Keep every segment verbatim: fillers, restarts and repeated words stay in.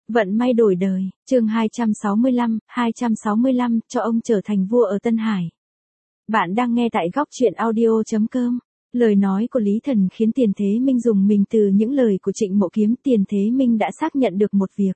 Vận may đổi đời, chương hai trăm sáu mươi lăm, hai trăm sáu mươi lăm, cho ông trở thành vua ở Tân Hải. Bạn đang nghe tại góc truyện audio chấm com. Lời nói của Lý Thần khiến Tiền Thế Minh dùng mình từ những lời của Trịnh Mộ Kiếm. Tiền Thế Minh đã xác nhận được một việc.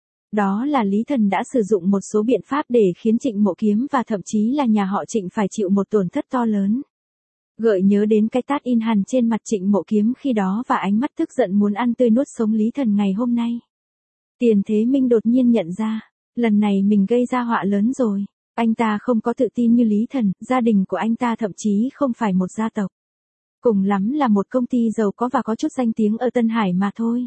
Đó là Lý Thần đã sử dụng một số biện pháp để khiến Trịnh Mộ Kiếm và thậm chí là nhà họ Trịnh phải chịu một tổn thất to lớn. Gợi nhớ đến cái tát in hằn trên mặt Trịnh Mộ Kiếm khi đó và ánh mắt tức giận muốn ăn tươi nuốt sống Lý Thần ngày hôm nay. Tiền Thế Minh đột nhiên nhận ra, lần này mình gây ra họa lớn rồi. Anh ta không có tự tin như Lý Thần, gia đình của anh ta thậm chí không phải một gia tộc. Cùng lắm là một công ty giàu có và có chút danh tiếng ở Tân Hải mà thôi.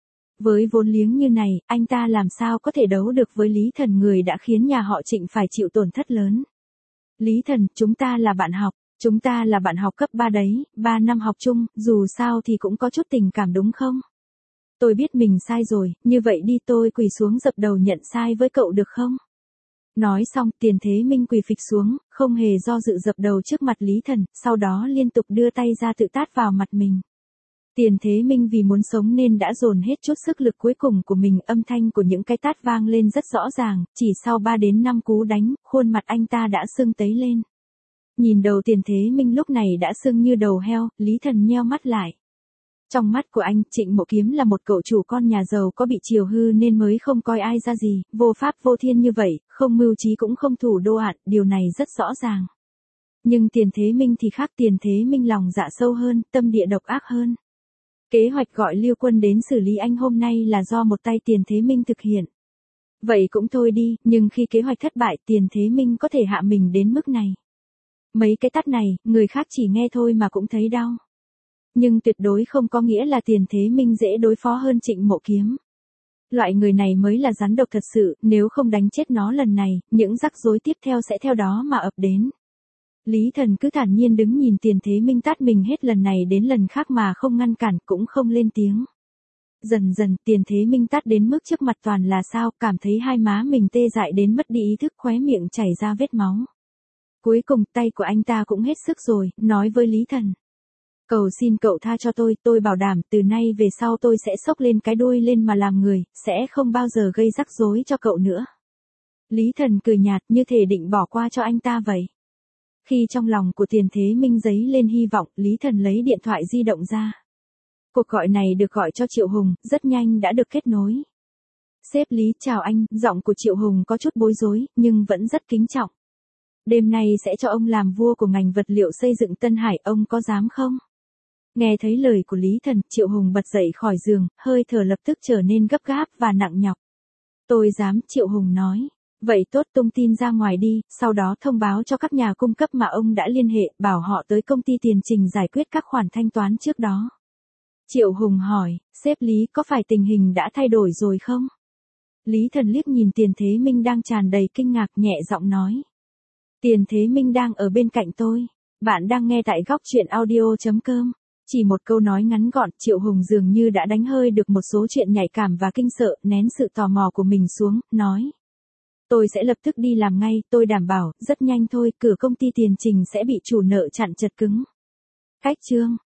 Với vốn liếng như này, anh ta làm sao có thể đấu được với Lý Thần, người đã khiến nhà họ Trịnh phải chịu tổn thất lớn. Lý Thần, chúng ta là bạn học, chúng ta là bạn học cấp ba đấy, ba năm học chung, dù sao thì cũng có chút tình cảm đúng không? Tôi biết mình sai rồi, như vậy đi tôi quỳ xuống dập đầu nhận sai với cậu được không? Nói xong, Tiền Thế Minh quỳ phịch xuống, không hề do dự dập đầu trước mặt Lý Thần, sau đó liên tục đưa tay ra tự tát vào mặt mình. Tiền Thế Minh vì muốn sống nên đã dồn hết chút sức lực cuối cùng của mình, âm thanh của những cái tát vang lên rất rõ ràng, chỉ sau ba đến năm cú đánh, khuôn mặt anh ta đã sưng tấy lên. Nhìn đầu Tiền Thế Minh lúc này đã sưng như đầu heo, Lý Thần nheo mắt lại. Trong mắt của anh, Trịnh Mộ Kiếm là một cậu chủ con nhà giàu có bị chiều hư nên mới không coi ai ra gì, vô pháp vô thiên như vậy, không mưu trí cũng không thủ đô ạn, điều này rất rõ ràng. Nhưng Tiền Thế Minh thì khác, Tiền Thế Minh lòng dạ sâu hơn, tâm địa độc ác hơn. Kế hoạch gọi Lưu Quân đến xử lý anh hôm nay là do một tay Tiền Thế Minh thực hiện. Vậy cũng thôi đi, nhưng khi kế hoạch thất bại, Tiền Thế Minh có thể hạ mình đến mức này. Mấy cái tát này, người khác chỉ nghe thôi mà cũng thấy đau. Nhưng tuyệt đối không có nghĩa là Tiền Thế Minh dễ đối phó hơn Trịnh Mộ Kiếm. Loại người này mới là rắn độc thật sự, nếu không đánh chết nó lần này, những rắc rối tiếp theo sẽ theo đó mà ập đến. Lý Thần cứ thản nhiên đứng nhìn Tiền Thế Minh tát mình hết lần này đến lần khác mà không ngăn cản, cũng không lên tiếng. Dần dần, Tiền Thế Minh tát đến mức trước mặt toàn là sao, cảm thấy hai má mình tê dại đến mất đi ý thức, khóe miệng chảy ra vết máu. Cuối cùng, tay của anh ta cũng hết sức rồi, nói với Lý Thần. Cầu xin cậu tha cho tôi, tôi bảo đảm từ nay về sau tôi sẽ xốc lên cái đuôi lên mà làm người, sẽ không bao giờ gây rắc rối cho cậu nữa. Lý Thần cười nhạt như thể định bỏ qua cho anh ta vậy. Khi trong lòng của Tiền Thế Minh dấy lên hy vọng, Lý Thần lấy điện thoại di động ra. Cuộc gọi này được gọi cho Triệu Hùng, rất nhanh đã được kết nối. Sếp Lý, chào anh, giọng của Triệu Hùng có chút bối rối, nhưng vẫn rất kính trọng. Đêm nay sẽ cho ông làm vua của ngành vật liệu xây dựng Tân Hải, ông có dám không? Nghe thấy lời của Lý Thần, Triệu Hùng bật dậy khỏi giường, hơi thở lập tức trở nên gấp gáp và nặng nhọc. Tôi dám, Triệu Hùng nói. Vậy tốt, tung tin ra ngoài đi, sau đó thông báo cho các nhà cung cấp mà ông đã liên hệ, bảo họ tới công ty Tiền Trình giải quyết các khoản thanh toán trước đó. Triệu Hùng hỏi, sếp Lý, có phải tình hình đã thay đổi rồi không? Lý Thần liếc nhìn Tiền Thế Minh đang tràn đầy kinh ngạc, nhẹ giọng nói. Tiền Thế Minh đang ở bên cạnh tôi. Bạn đang nghe tại góc truyện audio chấm com. Chỉ một câu nói ngắn gọn, Triệu Hùng dường như đã đánh hơi được một số chuyện nhạy cảm và kinh sợ, nén sự tò mò của mình xuống, nói. Tôi sẽ lập tức đi làm ngay, tôi đảm bảo, rất nhanh thôi, cửa công ty Tiền Trình sẽ bị chủ nợ chặn chật cứng. Cách chương.